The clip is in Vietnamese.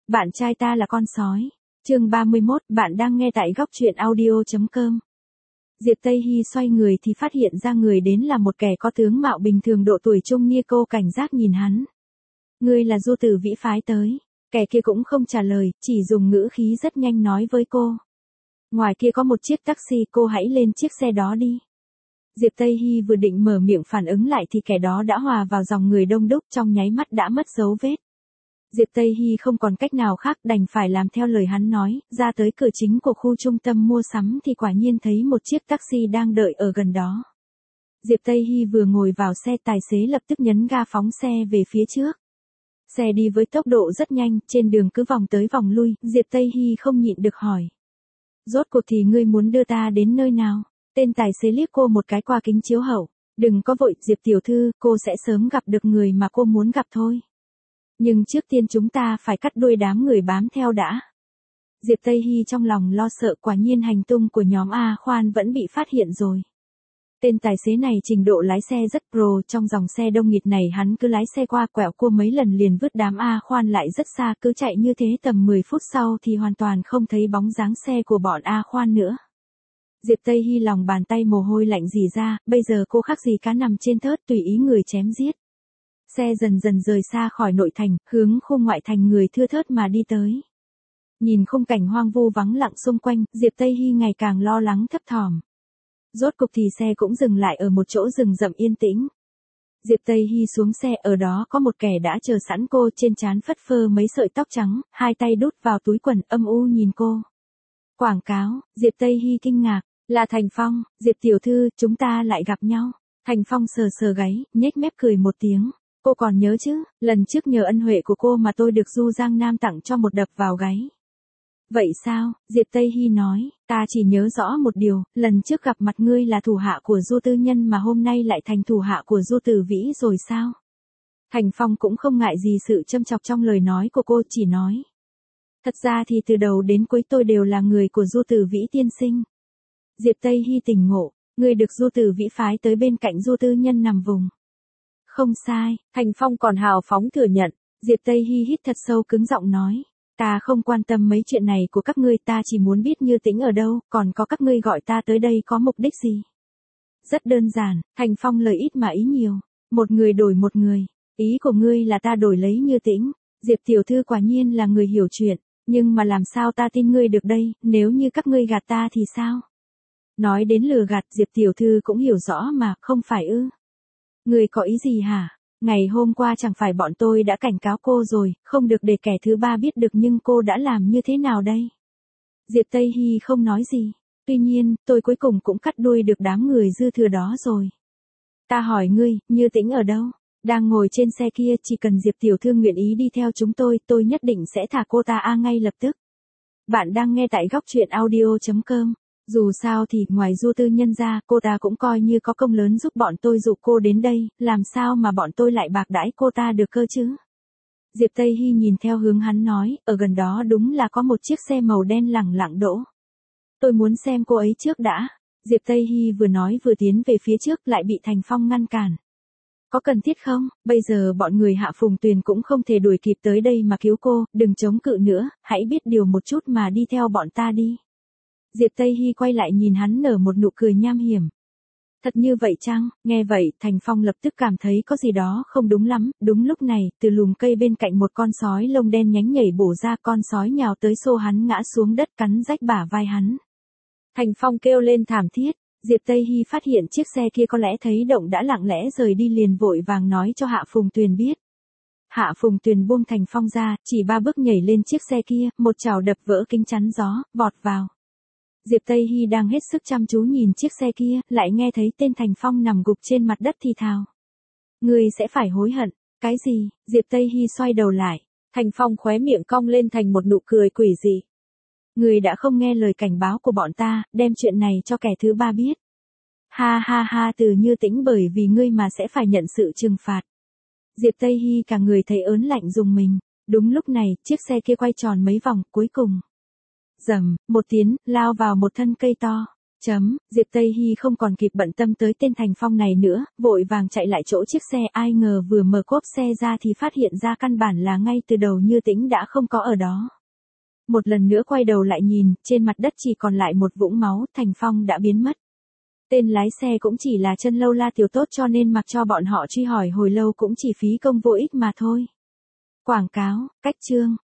Bạn trai ta là con sói. Chương 31, bạn đang nghe tại góc truyện audio.com. Diệp Tây Hy xoay người thì phát hiện ra người đến là một kẻ có tướng mạo bình thường độ tuổi trung niên, cô cảnh giác nhìn hắn. Ngươi là Du Tử Vĩ phái tới. Kẻ kia cũng không trả lời, chỉ dùng ngữ khí rất nhanh nói với cô. Ngoài kia có một chiếc taxi, cô hãy lên chiếc xe đó đi. Diệp Tây Hy vừa định mở miệng phản ứng lại thì kẻ đó đã hòa vào dòng người đông đúc, trong nháy mắt đã mất dấu vết. Diệp Tây Hy không còn cách nào khác, đành phải làm theo lời hắn nói, ra tới cửa chính của khu trung tâm mua sắm thì quả nhiên thấy một chiếc taxi đang đợi ở gần đó. Diệp Tây Hy vừa ngồi vào xe, tài xế lập tức nhấn ga phóng xe về phía trước. Xe đi với tốc độ rất nhanh, trên đường cứ vòng tới vòng lui, Diệp Tây Hy không nhịn được hỏi. Rốt cuộc thì ngươi muốn đưa ta đến nơi nào? Tên tài xế liếc cô một cái qua kính chiếu hậu. Đừng có vội, Diệp tiểu thư, cô sẽ sớm gặp được người mà cô muốn gặp thôi. Nhưng trước tiên chúng ta phải cắt đuôi đám người bám theo đã. Diệp Tây Hy trong lòng lo sợ, quả nhiên hành tung của nhóm A Khoan vẫn bị phát hiện rồi. Tên tài xế này trình độ lái xe rất pro, trong dòng xe đông nghịt này hắn cứ lái xe qua quẹo cua mấy lần liền vứt đám A Khoan lại rất xa, cứ chạy như thế tầm 10 phút sau thì hoàn toàn không thấy bóng dáng xe của bọn A Khoan nữa. Diệp Tây Hy lòng bàn tay mồ hôi lạnh rỉ ra, bây giờ cô khác gì cá nằm trên thớt tùy ý người chém giết. Xe dần dần rời xa khỏi nội thành, hướng khu ngoại thành người thưa thớt mà đi tới. Nhìn khung cảnh hoang vu vắng lặng xung quanh, Diệp Tây Hy ngày càng lo lắng thấp thỏm. Rốt cục thì xe cũng dừng lại ở một chỗ rừng rậm yên tĩnh. Diệp Tây Hy xuống xe, ở đó có một kẻ đã chờ sẵn cô, trên trán phất phơ mấy sợi tóc trắng, hai tay đút vào túi quần, âm u nhìn cô. Quảng cáo, Diệp Tây Hy kinh ngạc, là Thành Phong. Diệp tiểu thư, chúng ta lại gặp nhau. Thành Phong sờ sờ gáy, nhếch mép cười một tiếng. Cô còn nhớ chứ, lần trước nhờ ân huệ của cô mà tôi được Du Giang Nam tặng cho một đập vào gáy. Vậy sao? Diệp Tây Hy nói, ta chỉ nhớ rõ một điều, lần trước gặp mặt ngươi là thủ hạ của Du Tư Nhân mà hôm nay lại thành thủ hạ của Du Tử Vĩ rồi sao? Thành Phong cũng không ngại gì sự châm chọc trong lời nói của cô, chỉ nói. Thật ra thì từ đầu đến cuối tôi đều là người của Du Tử Vĩ tiên sinh. Diệp Tây Hy tỉnh ngộ, ngươi được Du Tử Vĩ phái tới bên cạnh Du Tư Nhân nằm vùng. Không sai, Thành Phong còn hào phóng thừa nhận. Diệp Tây Hy hít thật sâu, cứng giọng nói. Ta không quan tâm mấy chuyện này của các ngươi, ta chỉ muốn biết Như Tĩnh ở đâu, còn có các ngươi gọi ta tới đây có mục đích gì? Rất đơn giản, Thành Phong lời ít mà ý nhiều. Một người đổi một người. Ý của ngươi là ta đổi lấy Như Tĩnh. Diệp tiểu thư quả nhiên là người hiểu chuyện. Nhưng mà làm sao ta tin ngươi được đây, nếu như các ngươi gạt ta thì sao? Nói đến lừa gạt, Diệp tiểu thư cũng hiểu rõ mà, không phải ư? Ngươi có ý gì hả? Ngày hôm qua chẳng phải bọn tôi đã cảnh cáo cô rồi, không được để kẻ thứ ba biết được, nhưng cô đã làm như thế nào đây? Diệp Tây Hy không nói gì. Tuy nhiên, tôi cuối cùng cũng cắt đuôi được đám người dư thừa đó rồi. Ta hỏi ngươi, Như Tĩnh ở đâu? Đang ngồi trên xe kia, chỉ cần Diệp tiểu thư nguyện ý đi theo chúng tôi nhất định sẽ thả cô ta ngay lập tức. Bạn đang nghe tại góc truyện audio.com. Dù sao thì, ngoài Du Tư Nhân ra, cô ta cũng coi như có công lớn giúp bọn tôi dụ cô đến đây, làm sao mà bọn tôi lại bạc đãi cô ta được cơ chứ? Diệp Tây Hy nhìn theo hướng hắn nói, ở gần đó đúng là có một chiếc xe màu đen lẳng lặng đỗ. Tôi muốn xem cô ấy trước đã. Diệp Tây Hy vừa nói vừa tiến về phía trước, lại bị Thành Phong ngăn cản. Có cần thiết không? Bây giờ bọn người Hạ Phùng Tuyền cũng không thể đuổi kịp tới đây mà cứu cô, đừng chống cự nữa, hãy biết điều một chút mà đi theo bọn ta đi. Diệp Tây Hy quay lại nhìn hắn nở một nụ cười nham hiểm. Thật như vậy chăng? Nghe vậy, Thành Phong lập tức cảm thấy có gì đó không đúng lắm. Đúng lúc này, từ lùm cây bên cạnh một con sói lông đen nhánh nhảy bổ ra, con sói nhào tới xô hắn ngã xuống đất, cắn rách bả vai hắn. Thành Phong kêu lên thảm thiết. Diệp Tây Hy phát hiện chiếc xe kia có lẽ thấy động đã lặng lẽ rời đi, liền vội vàng nói cho Hạ Phùng Tuyền biết. Hạ Phùng Tuyền buông Thành Phong ra, chỉ 3 bước nhảy lên chiếc xe kia, một chảo đập vỡ kính chắn gió, vọt vào. Diệp Tây Hy đang hết sức chăm chú nhìn chiếc xe kia, lại nghe thấy tên Thành Phong nằm gục trên mặt đất thì thào. Ngươi sẽ phải hối hận. Cái gì? Diệp Tây Hy xoay đầu lại. Thành Phong khóe miệng cong lên thành một nụ cười quỷ dị. Ngươi đã không nghe lời cảnh báo của bọn ta, đem chuyện này cho kẻ thứ ba biết. Ha ha ha, từ Như Tĩnh bởi vì ngươi mà sẽ phải nhận sự trừng phạt. Diệp Tây Hy cả người thấy ớn lạnh rùng mình. Đúng lúc này, chiếc xe kia quay tròn mấy vòng, cuối cùng. Rầm, một tiếng, lao vào một thân cây to. Diệp Tây Hy không còn kịp bận tâm tới tên Thành Phong này nữa, vội vàng chạy lại chỗ chiếc xe, ai ngờ vừa mở cốp xe ra thì phát hiện ra căn bản là ngay từ đầu Như Tĩnh đã không có ở đó. Một lần nữa quay đầu lại nhìn, trên mặt đất chỉ còn lại một vũng máu, Thành Phong đã biến mất. Tên lái xe cũng chỉ là Chân Lâu La tiểu tốt, cho nên mặc cho bọn họ truy hỏi hồi lâu cũng chỉ phí công vô ích mà thôi. Quảng cáo, cách chương.